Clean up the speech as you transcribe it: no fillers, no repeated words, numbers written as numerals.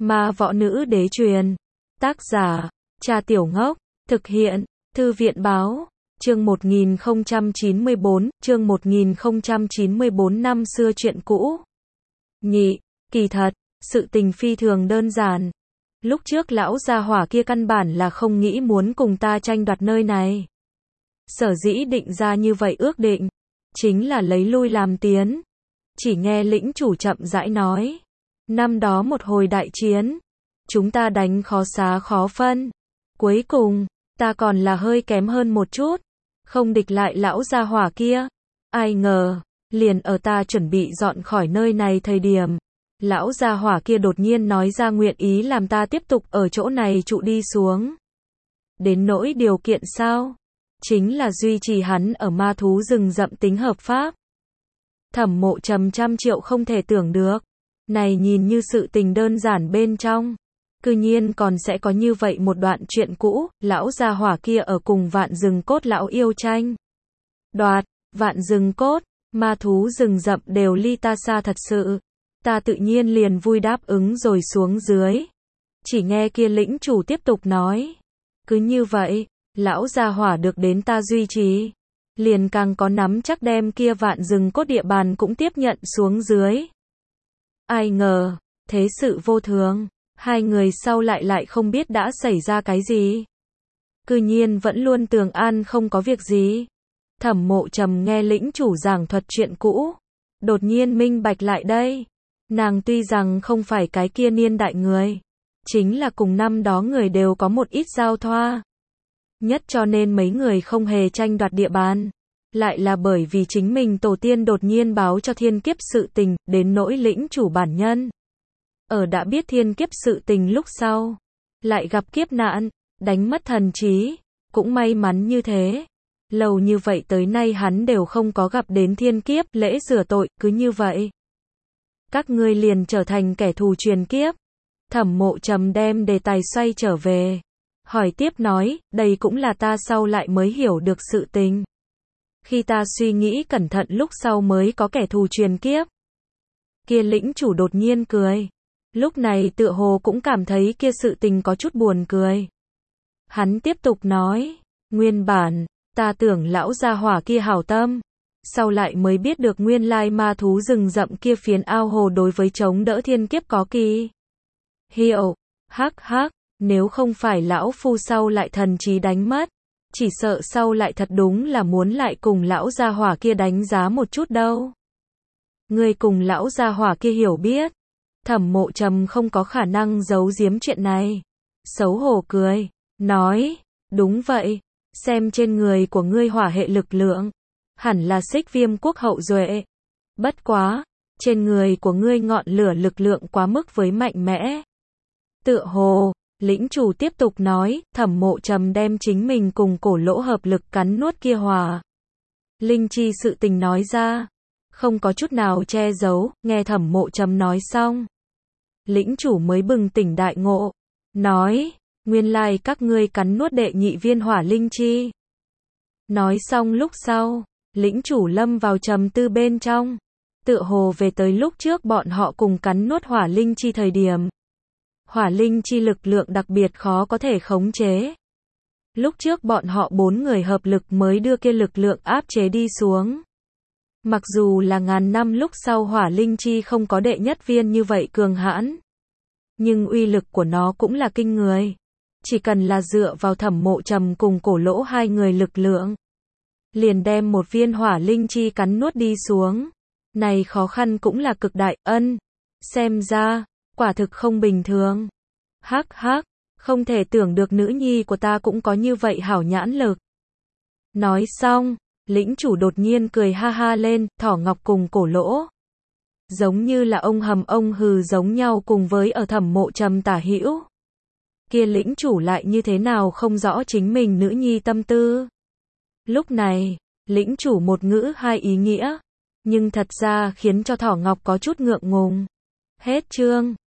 Ma võ nữ đế truyền. Tác giả, Cha Tiểu Ngốc. Thực hiện, Thư viện báo. Chương 1094, chương 1094 năm xưa chuyện cũ. Nhị, kỳ thật, sự tình phi thường đơn giản. Lúc trước lão gia hỏa kia căn bản là không nghĩ muốn cùng ta tranh đoạt nơi này. Sở dĩ định ra như vậy ước định, chính là lấy lui làm tiến. Chỉ nghe lĩnh chủ chậm rãi nói. Năm đó một hồi đại chiến, chúng ta đánh khó xá khó phân. Cuối cùng, ta còn là hơi kém hơn một chút, không địch lại lão gia hỏa kia. Ai ngờ, liền ở ta chuẩn bị dọn khỏi nơi này thời điểm, lão gia hỏa kia đột nhiên nói ra nguyện ý làm ta tiếp tục ở chỗ này trụ đi xuống. Đến nỗi điều kiện sao? Chính là duy trì hắn ở ma thú rừng rậm tính hợp pháp. Thẩm Mộ Trầm trăm triệu không thể tưởng được. Này nhìn như sự tình đơn giản bên trong, cư nhiên còn sẽ có như vậy một đoạn chuyện cũ, lão gia hỏa kia ở cùng Vạn Rừng Cốt lão yêu tranh đoạt. Vạn Rừng Cốt, ma thú rừng rậm đều ly ta xa thật sự. Ta tự nhiên liền vui đáp ứng rồi xuống dưới. Chỉ nghe kia lĩnh chủ tiếp tục nói. Cứ như vậy, lão gia hỏa được đến ta duy trì, liền càng có nắm chắc đem kia Vạn Rừng Cốt địa bàn cũng tiếp nhận xuống dưới. Ai ngờ, thế sự vô thường, hai người sau lại không biết đã xảy ra cái gì. Cư nhiên vẫn luôn tường an không có việc gì. Thẩm Mộ Trầm nghe lĩnh chủ giảng thuật chuyện cũ, đột nhiên minh bạch lại đây. Nàng tuy rằng không phải cái kia niên đại người, chính là cùng năm đó người đều có một ít giao thoa. Nhất cho nên mấy người không hề tranh đoạt địa bàn, lại là bởi vì chính mình tổ tiên đột nhiên báo cho thiên kiếp sự tình, đến nỗi lĩnh chủ bản nhân. Ở đã biết thiên kiếp sự tình lúc sau, lại gặp kiếp nạn, đánh mất thần trí, cũng may mắn như thế. Lâu như vậy tới nay hắn đều không có gặp đến thiên kiếp, lễ rửa tội, cứ như vậy. Các ngươi liền trở thành kẻ thù truyền kiếp. Thẩm Mộ Trầm đem đề tài xoay trở về. Hỏi tiếp nói, đây cũng là ta sau lại mới hiểu được sự tình. Khi ta suy nghĩ cẩn thận lúc sau mới có kẻ thù truyền kiếp. Kia lĩnh chủ đột nhiên cười. Lúc này tựa hồ cũng cảm thấy kia sự tình có chút buồn cười. Hắn tiếp tục nói, nguyên bản, ta tưởng lão gia hỏa kia hảo tâm. Sau lại mới biết được nguyên lai ma thú rừng rậm kia phiến ao hồ đối với chống đỡ thiên kiếp có kỳ hiệu. Hắc hắc, nếu không phải lão phu sau lại thần trí đánh mất, chỉ sợ sau lại thật đúng là muốn lại cùng lão gia hỏa kia đánh giá một chút đâu. Ngươi cùng lão gia hỏa kia hiểu biết. Thẩm Mộ Trầm không có khả năng giấu giếm chuyện này. Xấu hổ cười, nói, đúng vậy, xem trên người của ngươi hỏa hệ lực lượng, hẳn là Xích Viêm quốc hậu duệ. Bất quá, trên người của ngươi ngọn lửa lực lượng quá mức với mạnh mẽ. Tựa hồ, lĩnh chủ tiếp tục nói, Thẩm Mộ Trầm đem chính mình cùng cổ lỗ hợp lực cắn nuốt kia hỏa linh chi sự tình nói ra, không có chút nào che giấu. Nghe Thẩm Mộ Trầm nói xong, lĩnh chủ mới bừng tỉnh đại ngộ, nói, nguyên lai các ngươi cắn nuốt đệ nhị viên hỏa linh chi. Nói xong lúc sau, lĩnh chủ lâm vào trầm tư bên trong, tựa hồ về tới lúc trước bọn họ cùng cắn nuốt hỏa linh chi thời điểm. Hỏa linh chi lực lượng đặc biệt khó có thể khống chế. Lúc trước bọn họ 4 người hợp lực mới đưa kia lực lượng áp chế đi xuống. Mặc dù là ngàn năm lúc sau hỏa linh chi không có đệ nhất viên như vậy cường hãn, nhưng uy lực của nó cũng là kinh người. Chỉ cần là dựa vào Thẩm Mộ Trầm cùng cổ lỗ hai người lực lượng, liền đem một viên hỏa linh chi cắn nuốt đi xuống. Này khó khăn cũng là cực đại. Xem ra, quả thực không bình thường. Hắc hắc, không thể tưởng được nữ nhi của ta cũng có như vậy hảo nhãn lực. Nói xong, lĩnh chủ đột nhiên cười ha ha lên, Thỏ Ngọc cùng cổ lỗ, giống như là ông hầm ông hừ giống nhau cùng với ở Thẩm Mộ Trầm tả hữu. Kia lĩnh chủ lại như thế nào không rõ chính mình nữ nhi tâm tư. Lúc này, lĩnh chủ một ngữ hai ý nghĩa, nhưng thật ra khiến cho Thỏ Ngọc có chút ngượng ngùng. Hết chương.